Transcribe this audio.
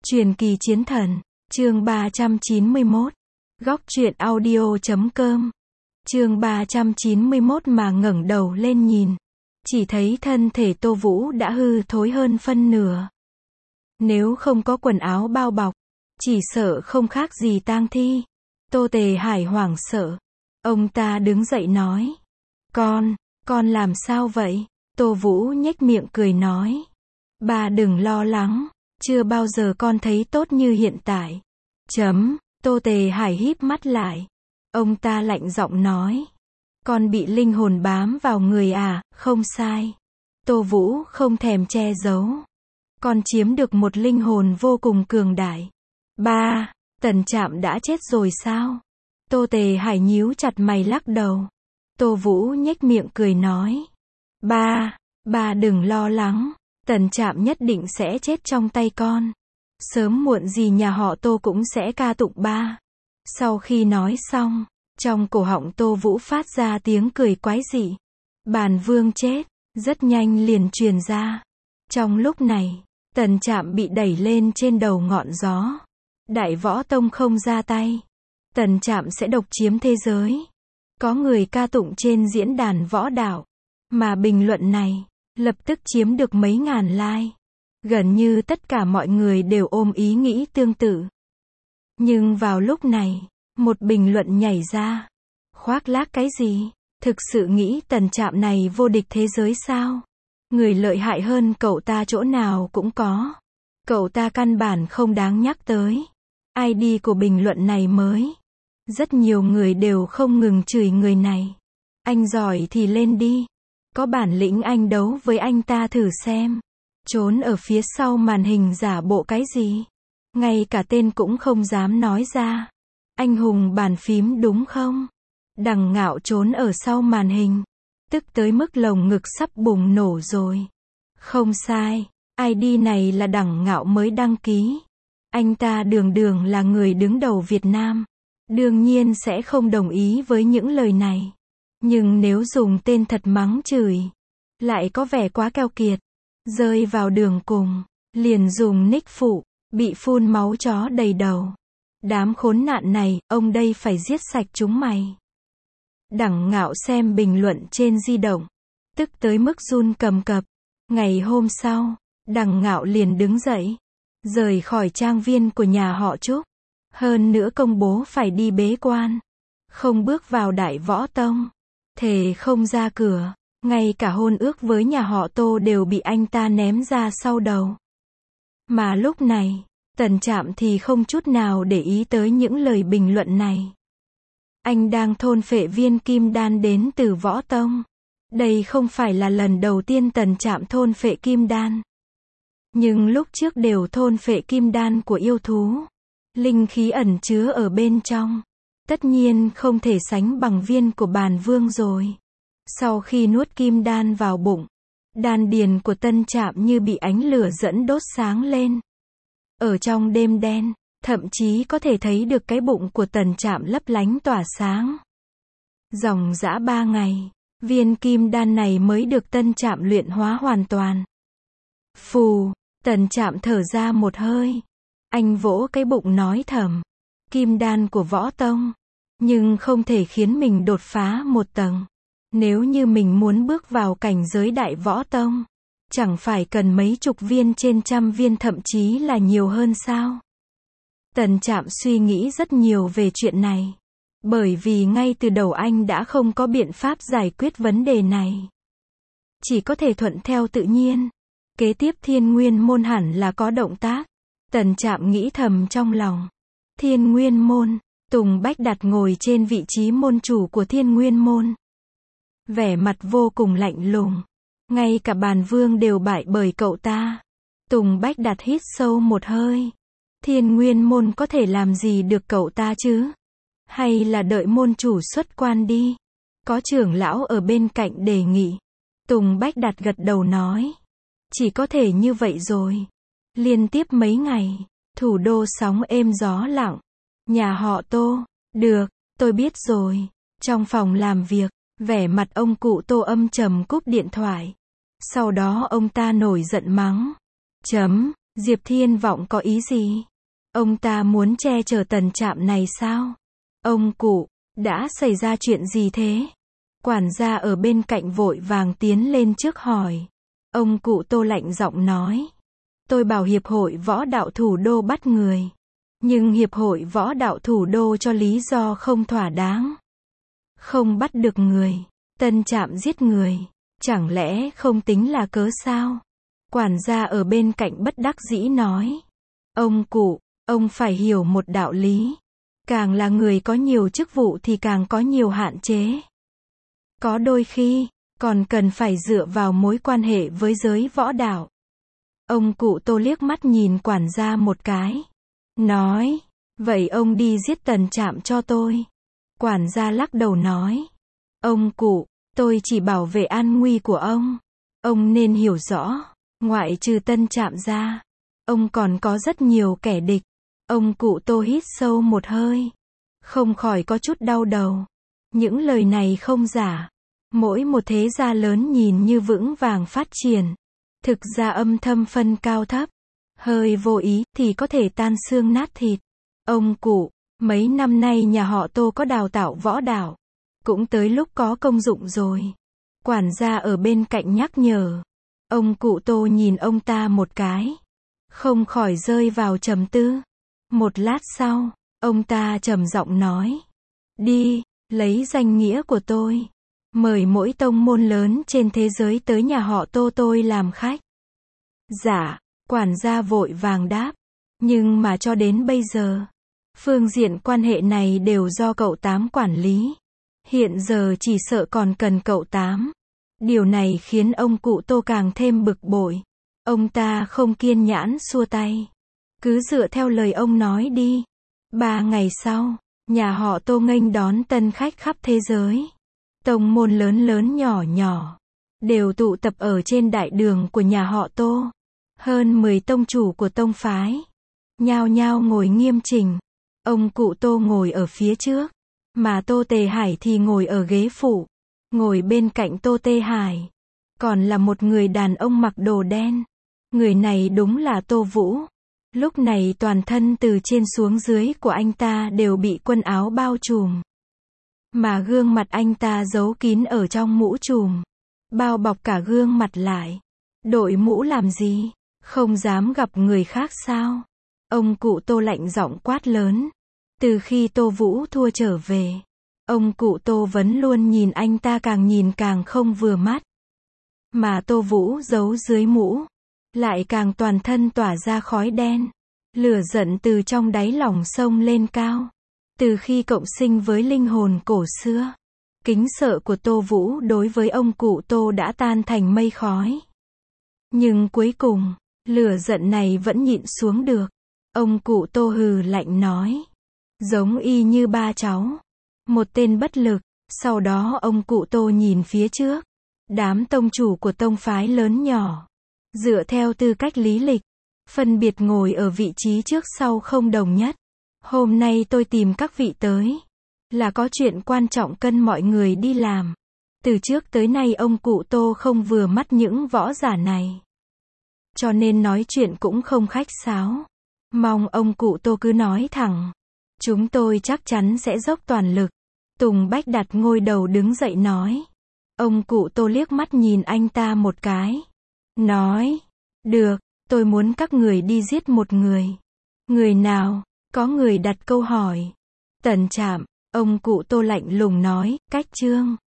Truyền kỳ chiến thần, chương 391. Góc truyện audio.com. Chương 391 mà ngẩng đầu lên nhìn, chỉ thấy thân thể Tô Vũ đã hư thối hơn phân nửa. Nếu không có quần áo bao bọc, chỉ sợ không khác gì tang thi. Tô Tề Hải hoảng sợ. Ông ta đứng dậy nói. Con làm sao vậy? Tô Vũ nhếch miệng cười nói. Bà đừng lo lắng, chưa bao giờ con thấy tốt như hiện tại. Tô Tề Hải híp mắt lại. Ông ta lạnh giọng nói. Con bị linh hồn bám vào người à? Không sai. Tô Vũ không thèm che giấu. Con chiếm được một linh hồn vô cùng cường đại. Ba, Tần Trạm đã chết rồi sao? Tô Tề Hải nhíu chặt mày lắc đầu. Tô Vũ nhếch miệng cười nói. Ba đừng lo lắng, Tần Trạm nhất định sẽ chết trong tay con. Sớm muộn gì nhà họ Tô cũng sẽ ca tụng ba. Sau khi nói xong, trong cổ họng Tô Vũ phát ra tiếng cười quái dị. Bàn Vương chết, rất nhanh liền truyền ra. Trong lúc này, Tần Trạm bị đẩy lên trên đầu ngọn gió. Đại Võ Tông không ra tay, Tần Trạm sẽ độc chiếm thế giới. Có người ca tụng trên diễn đàn võ đạo, mà bình luận này lập tức chiếm được mấy ngàn like. Gần như tất cả mọi người đều ôm ý nghĩ tương tự. Nhưng vào lúc này, một bình luận nhảy ra. Khoác lác cái gì? Thực sự nghĩ Tần Trạm này vô địch thế giới sao? Người lợi hại hơn cậu ta chỗ nào cũng có. Cậu ta căn bản không đáng nhắc tới. ID của bình luận này mới. Rất nhiều người đều không ngừng chửi người này. Anh giỏi thì lên đi. Có bản lĩnh anh đấu với anh ta thử xem. Trốn ở phía sau màn hình giả bộ cái gì? Ngay cả tên cũng không dám nói ra. Anh hùng bàn phím đúng không? Đằng Ngạo trốn ở sau màn hình. Tức tới mức lồng ngực sắp bùng nổ rồi. Không sai, ID này là Đằng Ngạo mới đăng ký. Anh ta đường là người đứng đầu Việt Nam. Đương nhiên sẽ không đồng ý với những lời này. Nhưng nếu dùng tên thật mắng chửi, lại có vẻ quá keo kiệt. Rơi vào đường cùng, liền dùng nick phụ, bị phun máu chó đầy đầu. Đám khốn nạn này, ông đây phải giết sạch chúng mày. Đằng Ngạo xem bình luận trên di động, tức tới mức run cầm cập. Ngày hôm sau, Đằng Ngạo liền đứng dậy, rời khỏi trang viên của nhà họ Trúc. Hơn nữa công bố phải đi bế quan, không bước vào Đại Võ Tông, thề không ra cửa. Ngay cả hôn ước với nhà họ Tô đều bị anh ta ném ra sau đầu. Mà lúc này, Tần Trạm thì không chút nào để ý tới những lời bình luận này. Anh đang thôn phệ viên kim đan đến từ Võ Tông. Đây không phải là lần đầu tiên Tần Trạm thôn phệ kim đan. Nhưng lúc trước đều thôn phệ kim đan của yêu thú. Linh khí ẩn chứa ở bên trong. Tất nhiên không thể sánh bằng viên của Bàn Vương rồi. Sau khi nuốt kim đan vào bụng, đan điền của Tân Trạm như bị ánh lửa dẫn đốt sáng lên. Ở trong đêm đen, thậm chí có thể thấy được cái bụng của Tần Trạm lấp lánh tỏa sáng. Dòng dã 3 ngày, viên kim đan này mới được Tân Trạm luyện hóa hoàn toàn. Phù, Tần Trạm thở ra một hơi. Anh vỗ cái bụng nói thầm. Kim đan của Võ Tông, nhưng không thể khiến mình đột phá một tầng. Nếu như mình muốn bước vào cảnh giới Đại Võ Tông, chẳng phải cần mấy chục viên trên trăm viên thậm chí là nhiều hơn sao? Tần Trạm suy nghĩ rất nhiều về chuyện này. Bởi vì ngay từ đầu anh đã không có biện pháp giải quyết vấn đề này. Chỉ có thể thuận theo tự nhiên. Kế tiếp Thiên Nguyên Môn hẳn là có động tác. Tần Trạm nghĩ thầm trong lòng. Thiên Nguyên Môn, Tùng Bách Đạt ngồi trên vị trí môn chủ của Thiên Nguyên Môn. Vẻ mặt vô cùng lạnh lùng. Ngay cả Bàn Vương đều bại bởi cậu ta. Tùng Bách Đạt hít sâu một hơi. Thiên Nguyên Môn có thể làm gì được cậu ta chứ? Hay là đợi môn chủ xuất quan đi? Có trưởng lão ở bên cạnh đề nghị. Tùng Bách Đạt gật đầu nói. Chỉ có thể như vậy rồi. Liên tiếp mấy ngày, thủ đô sóng êm gió lặng. Nhà họ Tô, được, tôi biết rồi. Trong phòng làm việc, vẻ mặt ông cụ Tô âm trầm cúp điện thoại. Sau đó ông ta nổi giận mắng. Diệp Thiên Vọng có ý gì? Ông ta muốn che chở Tần Trạm này sao? Ông cụ, đã xảy ra chuyện gì thế? Quản gia ở bên cạnh vội vàng tiến lên trước hỏi. Ông cụ Tô lạnh giọng nói. Tôi bảo Hiệp hội Võ đạo Thủ đô bắt người. Nhưng Hiệp hội Võ đạo Thủ đô cho lý do không thỏa đáng. Không bắt được người. Tân Trạm giết người. Chẳng lẽ không tính là cớ sao? Quản gia ở bên cạnh bất đắc dĩ nói. Ông cụ, ông phải hiểu một đạo lý. Càng là người có nhiều chức vụ thì càng có nhiều hạn chế. Có đôi khi, còn cần phải dựa vào mối quan hệ với giới võ đạo. Ông cụ Tô liếc mắt nhìn quản gia một cái. Nói, vậy ông đi giết Tần Trạm cho tôi. Quản gia lắc đầu nói. Ông cụ, tôi chỉ bảo vệ an nguy của ông. Ông nên hiểu rõ, ngoại trừ Tân Trạm ra, ông còn có rất nhiều kẻ địch. Ông cụ Tô hít sâu một hơi. Không khỏi có chút đau đầu. Những lời này không giả. Mỗi một thế gia lớn nhìn như vững vàng phát triển. Thực ra âm thầm phân cao thấp. Hơi vô ý thì có thể tan xương nát thịt. Ông cụ, mấy năm nay nhà họ Tô có đào tạo võ đạo. Cũng tới lúc có công dụng rồi. Quản gia ở bên cạnh nhắc nhở. Ông cụ Tô nhìn ông ta một cái. Không khỏi rơi vào trầm tư. Một lát sau, ông ta trầm giọng nói. Đi, lấy danh nghĩa của tôi. Mời mỗi tông môn lớn trên thế giới tới nhà họ Tô tôi làm khách. Dạ, quản gia vội vàng đáp. Nhưng mà cho đến bây giờ, phương diện quan hệ này đều do cậu Tám quản lý. Hiện giờ chỉ sợ còn cần cậu Tám. Điều này khiến ông cụ Tô càng thêm bực bội. Ông ta không kiên nhẫn xua tay. Cứ dựa theo lời ông nói đi. 3 ngày sau, nhà họ Tô nghênh đón tân khách khắp thế giới. Tông môn lớn lớn nhỏ nhỏ đều tụ tập ở trên đại đường của nhà họ Tô. Hơn 10 tông chủ của tông phái nhao nhao ngồi nghiêm chỉnh. Ông cụ Tô ngồi ở phía trước, mà Tô Tề Hải thì ngồi ở ghế phụ. Ngồi bên cạnh Tô Tề Hải còn là một người đàn ông mặc đồ đen. Người này đúng là Tô Vũ. Lúc này toàn thân từ trên xuống dưới của anh ta đều bị quần áo bao trùm. Mà gương mặt anh ta giấu kín ở trong mũ trùm. Bao bọc cả gương mặt lại. Đội mũ làm gì? Không dám gặp người khác sao? Ông cụ Tô lạnh giọng quát lớn. Từ khi Tô Vũ thua trở về, ông cụ Tô vẫn luôn nhìn anh ta càng nhìn càng không vừa mắt. Mà Tô Vũ giấu dưới mũ, lại càng toàn thân tỏa ra khói đen. Lửa giận từ trong đáy lòng sông lên cao. Từ khi cộng sinh với linh hồn cổ xưa, kính sợ của Tô Vũ đối với ông cụ Tô đã tan thành mây khói. Nhưng cuối cùng, lửa giận này vẫn nhịn xuống được. Ông cụ Tô hừ lạnh nói. Giống y như ba cháu. Một tên bất lực. Sau đó ông cụ Tô nhìn phía trước. Đám tông chủ của tông phái lớn nhỏ. Dựa theo tư cách lý lịch, phân biệt ngồi ở vị trí trước sau không đồng nhất. Hôm nay tôi tìm các vị tới, là có chuyện quan trọng cần mọi người đi làm. Từ trước tới nay ông cụ Tô không vừa mắt những võ giả này. Cho nên nói chuyện cũng không khách sáo. Mong ông cụ Tô cứ nói thẳng. Chúng tôi chắc chắn sẽ dốc toàn lực. Tùng Bách đặt ngôi đầu đứng dậy nói. Ông cụ Tô liếc mắt nhìn anh ta một cái. Nói. Được, tôi muốn các người đi giết một người. Người nào? Có người đặt câu hỏi. Tần Trạm. Ông cụ Tô lạnh lùng nói. Cách Trương.